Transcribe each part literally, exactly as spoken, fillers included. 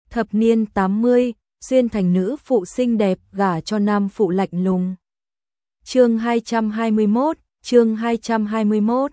Thập niên tám mươi, xuyên thành nữ phụ xinh đẹp gả cho nam phụ lạnh lùng. Chương hai trăm hai mươi mốt, chương hai trăm hai mươi mốt.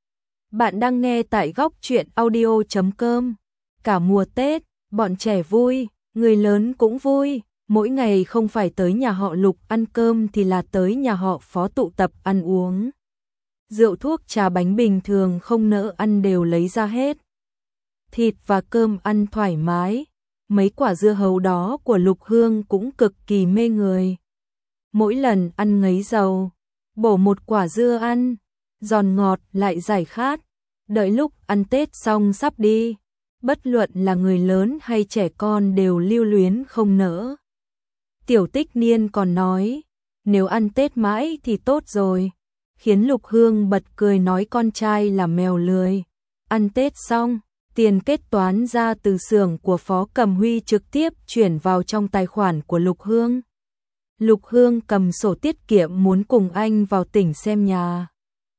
Bạn đang nghe tại góc truyện audio chấm com. Cả mùa Tết, bọn trẻ vui, người lớn cũng vui, mỗi ngày không phải tới nhà họ Lục ăn cơm thì là tới nhà họ Phó tụ tập ăn uống. Rượu thuốc trà bánh bình thường không nỡ ăn đều lấy ra hết. Thịt và cơm ăn thoải mái, mấy quả dưa hấu đó của Lục Hương cũng cực kỳ mê người. Mỗi lần ăn ngấy dầu, bổ một quả dưa ăn, giòn ngọt lại giải khát. Đợi lúc ăn Tết xong sắp đi, bất luận là người lớn hay trẻ con đều lưu luyến không nỡ. Tiểu Tích Niên còn nói, nếu ăn Tết mãi thì tốt rồi, khiến Lục Hương bật cười nói con trai là mèo lười. Ăn Tết xong, tiền kết toán ra từ xưởng của Phó Cầm Huy trực tiếp chuyển vào trong tài khoản của Lục Hương. Lục Hương cầm sổ tiết kiệm muốn cùng anh vào tỉnh xem nhà.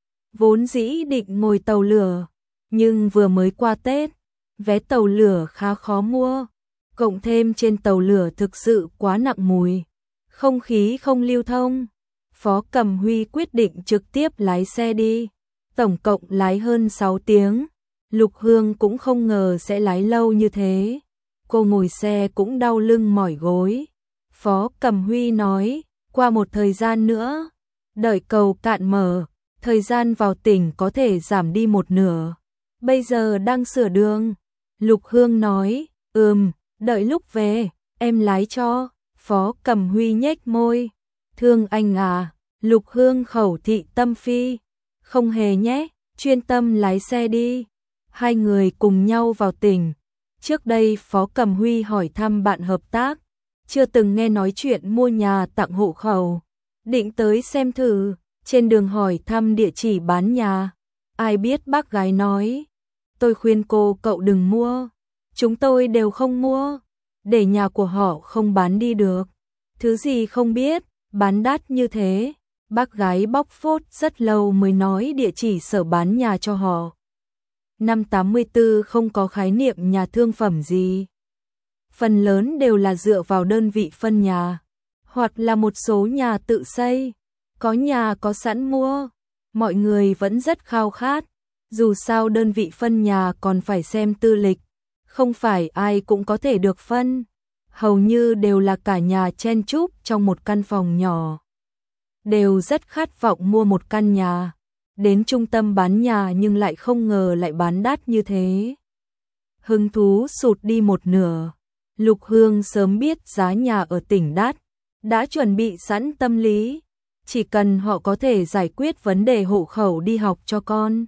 Vốn dĩ định ngồi tàu lửa, nhưng vừa mới qua Tết, vé tàu lửa khá khó mua, cộng thêm trên tàu lửa thực sự quá nặng mùi, không khí không lưu thông. Phó Cầm Huy quyết định trực tiếp lái xe đi, tổng cộng lái hơn sáu tiếng. Lục Hương cũng không ngờ sẽ lái lâu như thế, cô ngồi xe cũng đau lưng mỏi gối. Phó Cầm Huy nói, qua một thời gian nữa, đợi cầu cạn mở, thời gian vào tỉnh có thể giảm đi một nửa. Bây giờ đang sửa đường. Lục Hương nói, ừm, đợi lúc về, em lái cho. Phó Cầm Huy nhếch môi, thương anh à. Lục Hương khẩu thị tâm phi, không hề nhé, chuyên tâm lái xe đi. Hai người cùng nhau vào tỉnh. Trước đây Phó Cầm Huy hỏi thăm bạn hợp tác, chưa từng nghe nói chuyện mua nhà tặng hộ khẩu, định tới xem thử, trên đường hỏi thăm địa chỉ bán nhà. Ai biết bác gái nói, tôi khuyên cô cậu đừng mua, chúng tôi đều không mua, để nhà của họ không bán đi được. Thứ gì không biết, bán đắt như thế. Bác gái bóc phốt rất lâu mới nói địa chỉ sở bán nhà cho họ. Năm tám mươi tư không có khái niệm nhà thương phẩm gì. Phần lớn đều là dựa vào đơn vị phân nhà, hoặc là một số nhà tự xây, có nhà có sẵn mua. Mọi người vẫn rất khao khát, dù sao đơn vị phân nhà còn phải xem tư lịch, không phải ai cũng có thể được phân. Hầu như đều là cả nhà chen chúc trong một căn phòng nhỏ, đều rất khát vọng mua một căn nhà. Đến trung tâm bán nhà nhưng lại không ngờ lại bán đắt như thế. Hứng thú sụt đi một nửa. Lục Hương sớm biết giá nhà ở tỉnh đắt, đã chuẩn bị sẵn tâm lý, chỉ cần họ có thể giải quyết vấn đề hộ khẩu đi học cho con,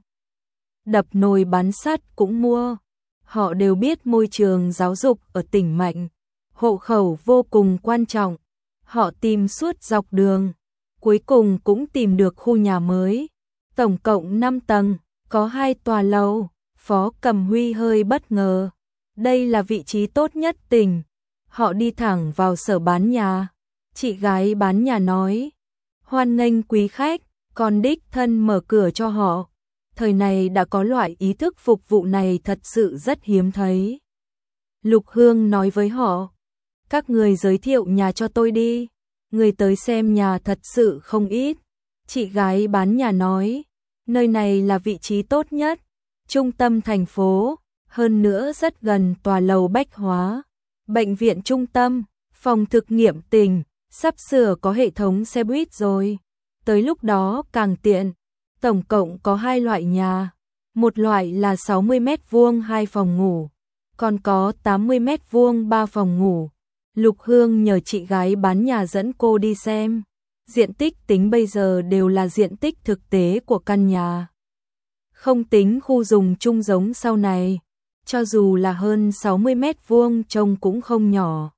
đập nồi bán sắt cũng mua. Họ đều biết môi trường giáo dục ở tỉnh mạnh, hộ khẩu vô cùng quan trọng. Họ tìm suốt dọc đường, cuối cùng cũng tìm được khu nhà mới, tổng cộng năm tầng, có hai tòa lầu. Phó Cầm Huy hơi bất ngờ, đây là vị trí tốt nhất tỉnh. Họ đi thẳng vào sở bán nhà. Chị gái bán nhà nói, hoan nghênh quý khách, còn đích thân mở cửa cho họ. Thời này đã có loại ý thức phục vụ này thật sự rất hiếm thấy. Lục Hương nói với họ, các người giới thiệu nhà cho tôi đi, người tới xem nhà thật sự không ít. Chị gái bán nhà nói, nơi này là vị trí tốt nhất, trung tâm thành phố, hơn nữa rất gần tòa lầu bách hóa, bệnh viện trung tâm, phòng thực nghiệm tỉnh, sắp sửa có hệ thống xe buýt rồi. Tới lúc đó càng tiện. Tổng cộng có hai loại nhà, một loại là sáu mươi mét vuông hai phòng ngủ, còn có tám mươi mét vuông ba phòng ngủ. Lục Hương nhờ chị gái bán nhà dẫn cô đi xem. Diện tích tính bây giờ đều là diện tích thực tế của căn nhà, không tính khu dùng chung giống sau này, cho dù là hơn sáu mươi mét vuông trông cũng không nhỏ.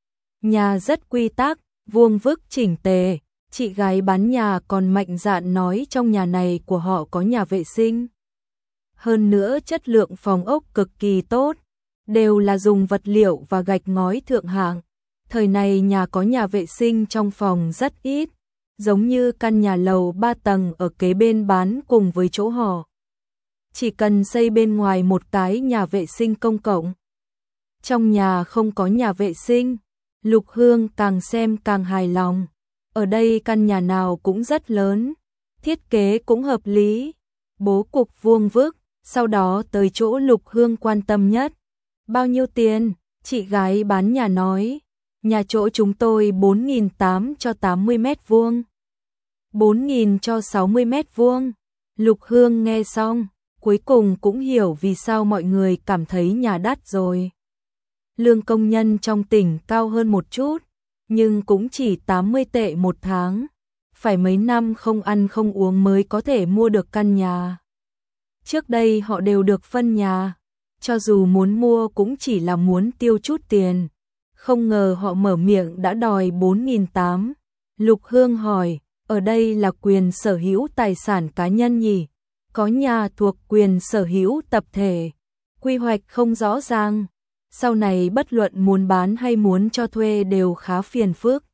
Nhà rất quy tắc, vuông vức chỉnh tề. Chị gái bán nhà còn mạnh dạn nói trong nhà này của họ có nhà vệ sinh. Hơn nữa chất lượng phòng ốc cực kỳ tốt, đều là dùng vật liệu và gạch ngói thượng hạng. Thời này nhà có nhà vệ sinh trong phòng rất ít, giống như căn nhà lầu ba tầng ở kế bên bán cùng với chỗ họ. Chỉ cần xây bên ngoài một cái nhà vệ sinh công cộng, Trong nhà không có nhà vệ sinh, Lục Hương càng xem càng hài lòng. Ở đây căn nhà nào cũng rất lớn, thiết kế cũng hợp lý, bố cục vuông vức, sau đó tới chỗ Lục Hương quan tâm nhất. Bao nhiêu tiền? Chị gái bán nhà nói. Nhà chỗ chúng tôi bốn nghìn tám trăm cho tám mươi mét vuông. bốn nghìn cho sáu mươi mét vuông. Lục Hương nghe xong, cuối cùng cũng hiểu vì sao mọi người cảm thấy nhà đắt rồi. Lương công nhân trong tỉnh cao hơn một chút, nhưng cũng chỉ tám mươi tệ một tháng. Phải mấy năm không ăn không uống mới có thể mua được căn nhà. Trước đây họ đều được phân nhà, cho dù muốn mua cũng chỉ là muốn tiêu chút tiền. Không ngờ họ mở miệng đã đòi bốn nghìn tám trăm. Lục Hương hỏi, ở đây là quyền sở hữu tài sản cá nhân nhỉ? Có nhà thuộc quyền sở hữu tập thể, quy hoạch không rõ ràng. Sau này bất luận muốn bán hay muốn cho thuê đều khá phiền phức.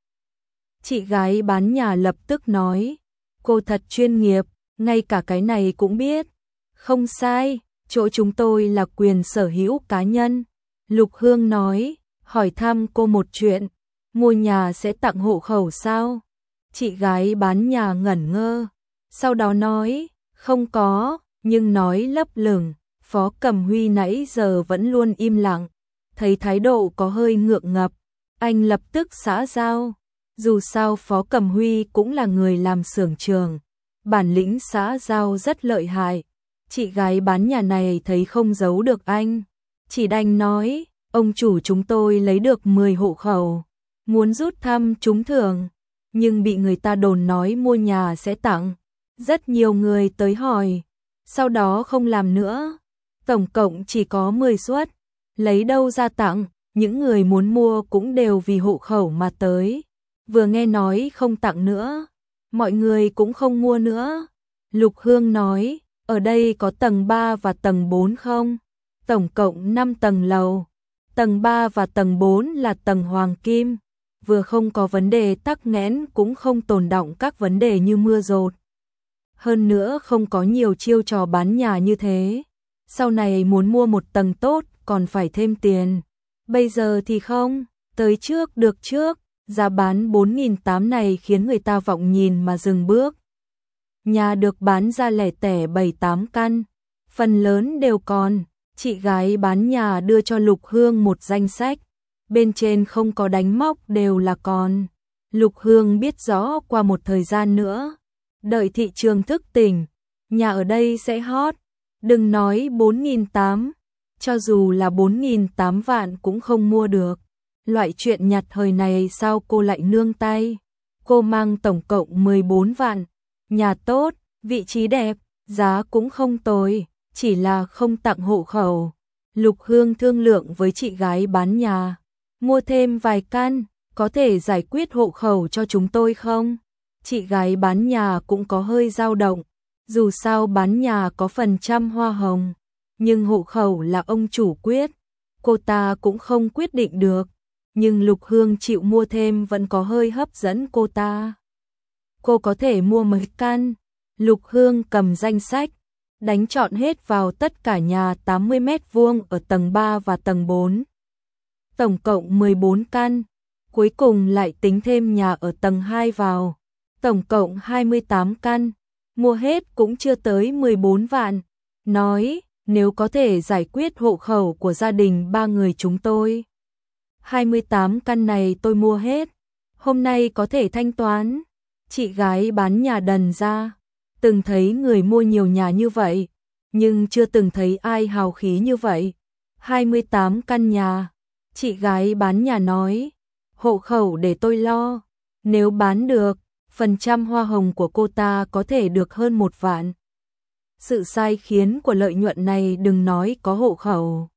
Chị gái bán nhà lập tức nói, cô thật chuyên nghiệp, ngay cả cái này cũng biết. Không sai, chỗ chúng tôi là quyền sở hữu cá nhân. Lục Hương nói, hỏi thăm cô một chuyện, mua nhà sẽ tặng hộ khẩu sao? Chị gái bán nhà ngẩn ngơ, sau đó nói, không có, nhưng nói lấp lửng. Phó Cẩm Huy nãy giờ vẫn luôn im lặng, thấy thái độ có hơi ngượng ngập, anh lập tức xã giao. Dù sao Phó Cẩm Huy cũng là người làm xưởng trường, bản lĩnh xã giao rất lợi hại. Chị gái bán nhà này thấy không giấu được anh, chỉ đành nói, ông chủ chúng tôi lấy được mười hộ khẩu, muốn rút thăm trúng thưởng, nhưng bị người ta đồn nói mua nhà sẽ tặng. Rất nhiều người tới hỏi, sau đó không làm nữa. Tổng cộng chỉ có mười suất, lấy đâu ra tặng, những người muốn mua cũng đều vì hộ khẩu mà tới. Vừa nghe nói không tặng nữa, mọi người cũng không mua nữa. Lục Hương nói, ở đây có tầng ba và tầng bốn không? Tổng cộng năm tầng lầu. Tầng ba và tầng bốn là tầng hoàng kim, vừa không có vấn đề tắc nghẽn cũng không tồn đọng các vấn đề như mưa dột. Hơn nữa không có nhiều chiêu trò bán nhà như thế. Sau này muốn mua một tầng tốt còn phải thêm tiền. Bây giờ thì không, tới trước được trước, giá bán bốn nghìn tám trăm này khiến người ta vọng nhìn mà dừng bước. Nhà được bán ra lẻ tẻ bảy tám căn, phần lớn đều còn. Chị gái bán nhà đưa cho Lục Hương một danh sách, bên trên không có đánh móc đều là còn. Lục Hương biết rõ qua một thời gian nữa, đợi thị trường thức tỉnh, nhà ở đây sẽ hot. Đừng nói bốn nghìn tám trăm, cho dù là bốn nghìn tám trăm vạn cũng không mua được. Loại chuyện nhặt hời này sao cô lại nương tay? Cô mang tổng cộng mười bốn vạn, nhà tốt, vị trí đẹp, giá cũng không tồi, chỉ là không tặng hộ khẩu. Lục Hương thương lượng với chị gái bán nhà, mua thêm vài căn, có thể giải quyết hộ khẩu cho chúng tôi không? Chị gái bán nhà cũng có hơi dao động, dù sao bán nhà có phần trăm hoa hồng, nhưng hộ khẩu là ông chủ quyết, cô ta cũng không quyết định được, nhưng Lục Hương chịu mua thêm vẫn có hơi hấp dẫn cô ta. Cô có thể mua mấy căn? Lục Hương cầm danh sách, đánh chọn hết vào tất cả nhà tám mươi mét vuông ở tầng ba và tầng bốn. Tổng cộng mười bốn căn, cuối cùng lại tính thêm nhà ở tầng hai vào, tổng cộng hai mươi tám căn, mua hết cũng chưa tới mười bốn vạn. Nói, nếu có thể giải quyết hộ khẩu của gia đình ba người chúng tôi, hai mươi tám căn này tôi mua hết, hôm nay có thể thanh toán. Chị gái bán nhà đần ra, từng thấy người mua nhiều nhà như vậy, nhưng chưa từng thấy ai hào khí như vậy. hai mươi tám căn nhà, chị gái bán nhà nói, hộ khẩu để tôi lo, nếu bán được, phần trăm hoa hồng của cô ta có thể được hơn một vạn. Sự sai khiến của lợi nhuận này đừng nói có hộ khẩu.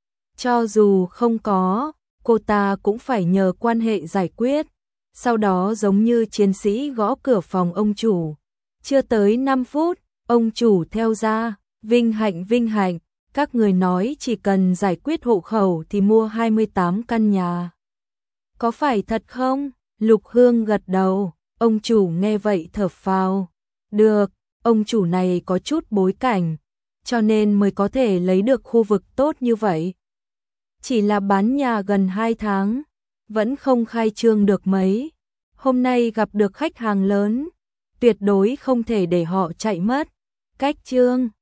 Cho dù không có, cô ta cũng phải nhờ quan hệ giải quyết. Sau đó giống như chiến sĩ gõ cửa phòng ông chủ. Chưa tới năm phút, ông chủ theo ra, vinh hạnh vinh hạnh, các người nói chỉ cần giải quyết hộ khẩu thì mua hai mươi tám căn nhà. Có phải thật không? Lục Hương gật đầu, ông chủ nghe vậy thở phào. Được, ông chủ này có chút bối cảnh, cho nên mới có thể lấy được khu vực tốt như vậy. chỉ là bán nhà gần hai tháng, vẫn không khai trương được mấy. Hôm nay gặp được khách hàng lớn, tuyệt đối không thể để họ chạy mất. Cách trương